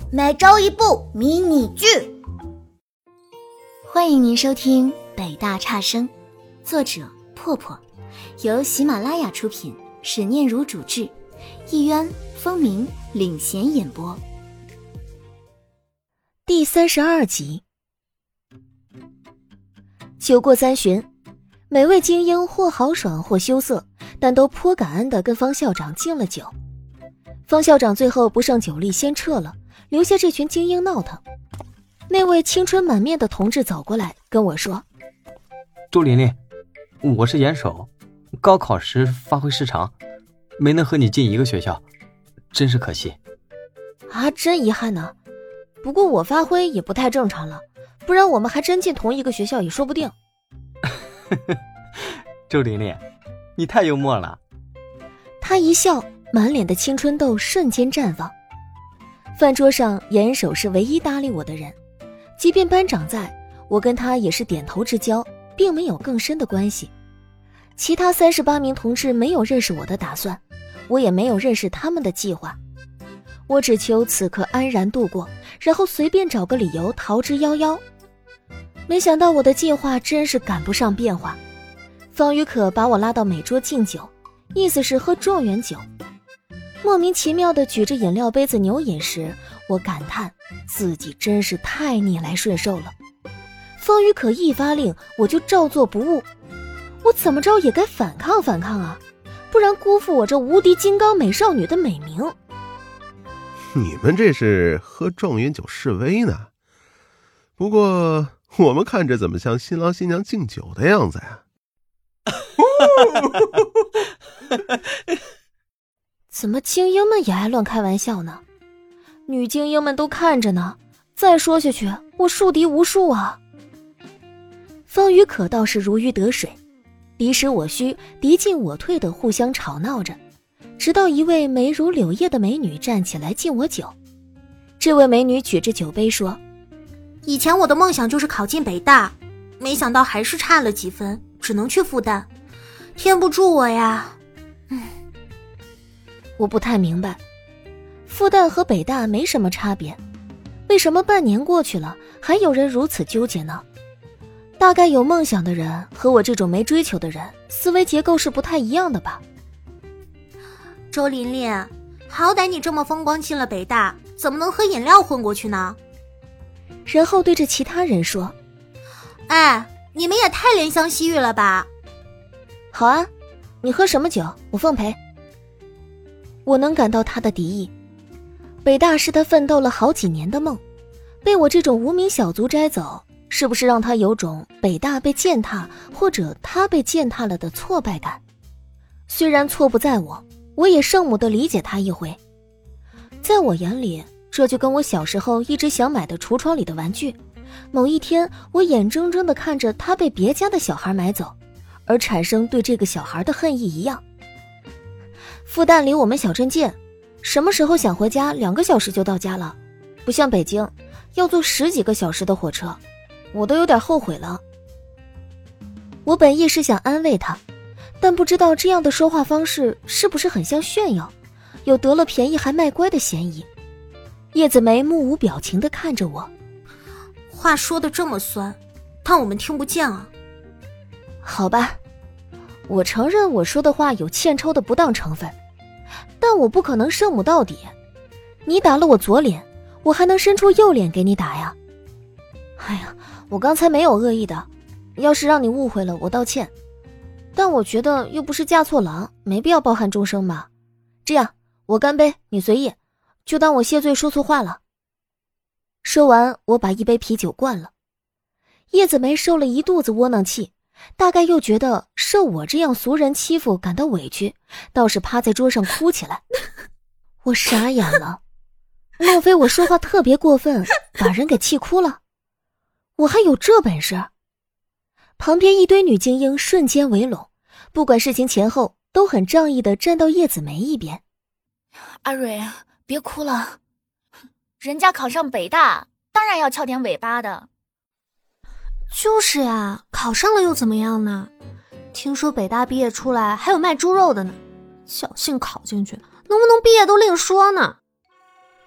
每周一部迷你剧。欢迎您收听北大差生，作者破破，由喜马拉雅出品，史念如主制，一渊、风鸣领衔演播。第32集。酒过3巡，每位精英或豪爽或羞涩，但都颇感恩地跟方校长敬了酒。方校长最后不胜酒力先撤了，留下这群精英闹腾。那位青春满面的同志走过来跟我说： 周琳琳，我是严守，高考时发挥失常，没能和你进一个学校，真是可惜。 啊，真遗憾呢。不过我发挥也不太正常了，不然我们还真进同一个学校也说不定。 周琳琳，你太幽默了。 他一笑，满脸的青春痘瞬间绽放。饭桌上，严守是唯一搭理我的人，即便班长在，我跟他也是点头之交，并没有更深的关系。其他38名同志没有认识我的打算，我也没有认识他们的计划。我只求此刻安然度过，然后随便找个理由逃之夭夭。没想到我的计划真是赶不上变化。方宇可把我拉到每桌敬酒，意思是喝状元酒。莫名其妙地举着饮料杯子牛饮时，我感叹自己真是太逆来顺受了。方宇可一发令，我就照做不误。我怎么着也该反抗反抗啊，不然辜负我这无敌金刚美少女的美名。 你们这是喝状元酒示威呢？不过我们看着怎么像新郎新娘敬酒的样子呀？ 怎么精英们也爱乱开玩笑呢？女精英们都看着呢，再说下去我树敌无数啊。方宇可倒是如鱼得水，敌时我虚，敌进我退的互相吵闹着，直到一位眉如柳叶的美女站起来敬我酒。这位美女举着酒杯说：以前我的梦想就是考进北大，没想到还是差了几分，只能去复旦，天不助我呀。我不太明白，复旦和北大没什么差别，为什么半年过去了还有人如此纠结呢？大概有梦想的人和我这种没追求的人思维结构是不太一样的吧。周琳琳，好歹你这么风光进了北大，怎么能喝饮料混过去呢？然后对着其他人说：哎，你们也太怜香惜玉了吧。好啊，你喝什么酒我奉陪。我能感到他的敌意，北大是他奋斗了好几年的梦，被我这种无名小卒摘走，是不是让他有种北大被践踏或者他被践踏了的挫败感？虽然错不在我，我也圣母地理解他一回。在我眼里，这就跟我小时候一直想买的橱窗里的玩具，某一天我眼睁睁地看着他被别家的小孩买走，而产生对这个小孩的恨意一样。复旦离我们小镇近，什么时候想回家2个小时就到家了，不像北京要坐10几个小时的火车，我都有点后悔了。我本意是想安慰他，但不知道这样的说话方式是不是很像炫耀，有得了便宜还卖乖的嫌疑。叶子梅目无表情地看着我，话说得这么酸，但我们听不见啊。好吧，我承认我说的话有欠抽的不当成分，但我不可能圣母到底。你打了我左脸，我还能伸出右脸给你打呀。哎呀，我刚才没有恶意的，要是让你误会了，我道歉。但我觉得又不是嫁错郎，没必要抱憾终生吧。这样，我干杯，你随意，就当我谢罪说错话了。说完，我把一杯啤酒灌了。叶子梅受了一肚子窝囊气，大概又觉得受我这样俗人欺负感到委屈，倒是趴在桌上哭起来。我傻眼了，莫非我说话特别过分，把人给气哭了？我还有这本事？旁边一堆女精英瞬间围拢，不管事情前后，都很仗义地站到叶子梅一边。 阿蕊，别哭了，人家考上北大，当然要翘点尾巴的。 就是呀，考上了又怎么样呢？听说北大毕业出来还有卖猪肉的呢，侥幸考进去，能不能毕业都另说呢。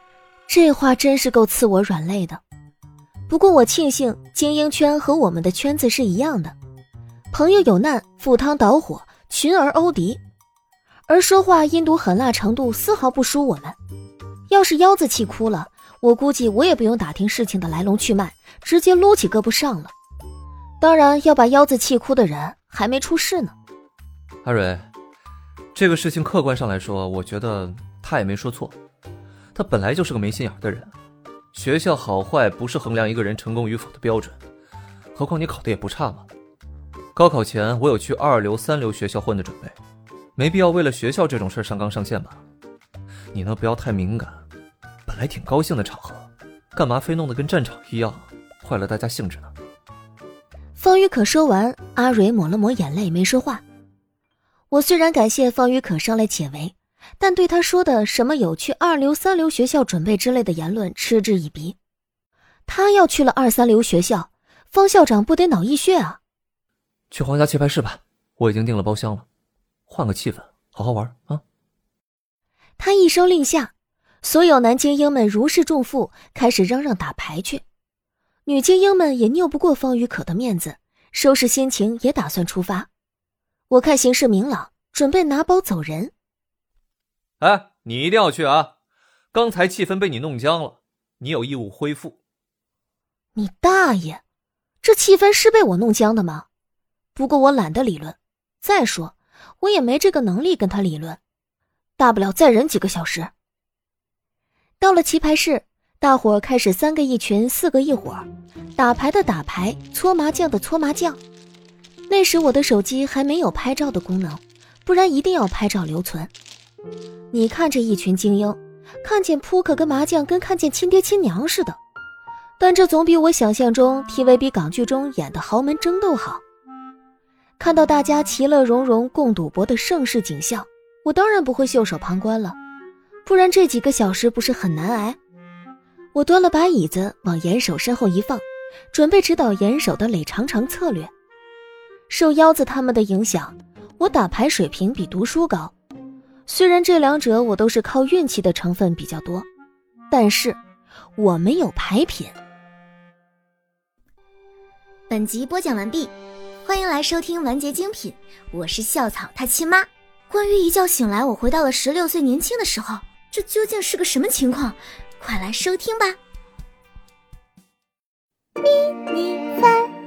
这话真是够刺我软肋的。不过我庆幸精英圈和我们的圈子是一样的，朋友有难，赴汤蹈火，群而殴敌，而说话阴毒狠辣程度丝毫不输我们。要是腰子气哭了，我估计我也不用打听事情的来龙去脉，直接撸起胳膊上了。当然要把腰子气哭的人还没出事呢。 阿蕊，这个事情客观上来说，我觉得他也没说错，他本来就是个没心眼的人。学校好坏不是衡量一个人成功与否的标准，何况你考得也不差嘛。高考前我有去2流3流学校混的准备，没必要为了学校这种事上纲上线吧。你呢不要太敏感，本来挺高兴的场合，干嘛非弄得跟战场一样，坏了大家兴致呢？ 方宇可说完，阿蕊抹了抹眼泪没说话。我虽然感谢方宇可上来解围，但对他说的什么有去2流3流学校准备之类的言论嗤之以鼻。他要去了2、3流学校，方校长不得脑溢血啊。 去皇家棋牌室吧，我已经订了包厢了，换个气氛，好好玩啊。 他一声令下，所有男精英们如释重负，开始嚷嚷打牌去。女精英们也拗不过方宇可的面子，收拾心情也打算出发。我看形势明朗，准备拿包走人。 哎，你一定要去啊！刚才气氛被你弄僵了，你有义务恢复。 你大爷，这气氛是被我弄僵的吗？不过我懒得理论，再说我也没这个能力跟他理论，大不了再忍几个小时。到了棋牌室，大伙开始3个一群4个一伙，打牌的打牌，搓麻将的搓麻将。那时我的手机还没有拍照的功能，不然一定要拍照留存。你看这一群精英，看见扑克跟麻将跟看见亲爹亲娘似的，但这总比我想象中 TVB 港剧中演的豪门争斗好。看到大家其乐融融共赌博的盛世景象，我当然不会袖手旁观了，不然这几个小时不是很难挨。我端了把椅子往严守身后一放，准备指导严守的垒长城策略。受腰子他们的影响，我打牌水平比读书高，虽然这两者我都是靠运气的成分比较多，但是我没有牌品。 本集播讲完毕，欢迎来收听完结精品，我是校草他亲妈。关于一觉醒来我回到了16岁年轻的时候，这究竟是个什么情况？快来收听吧。迷你番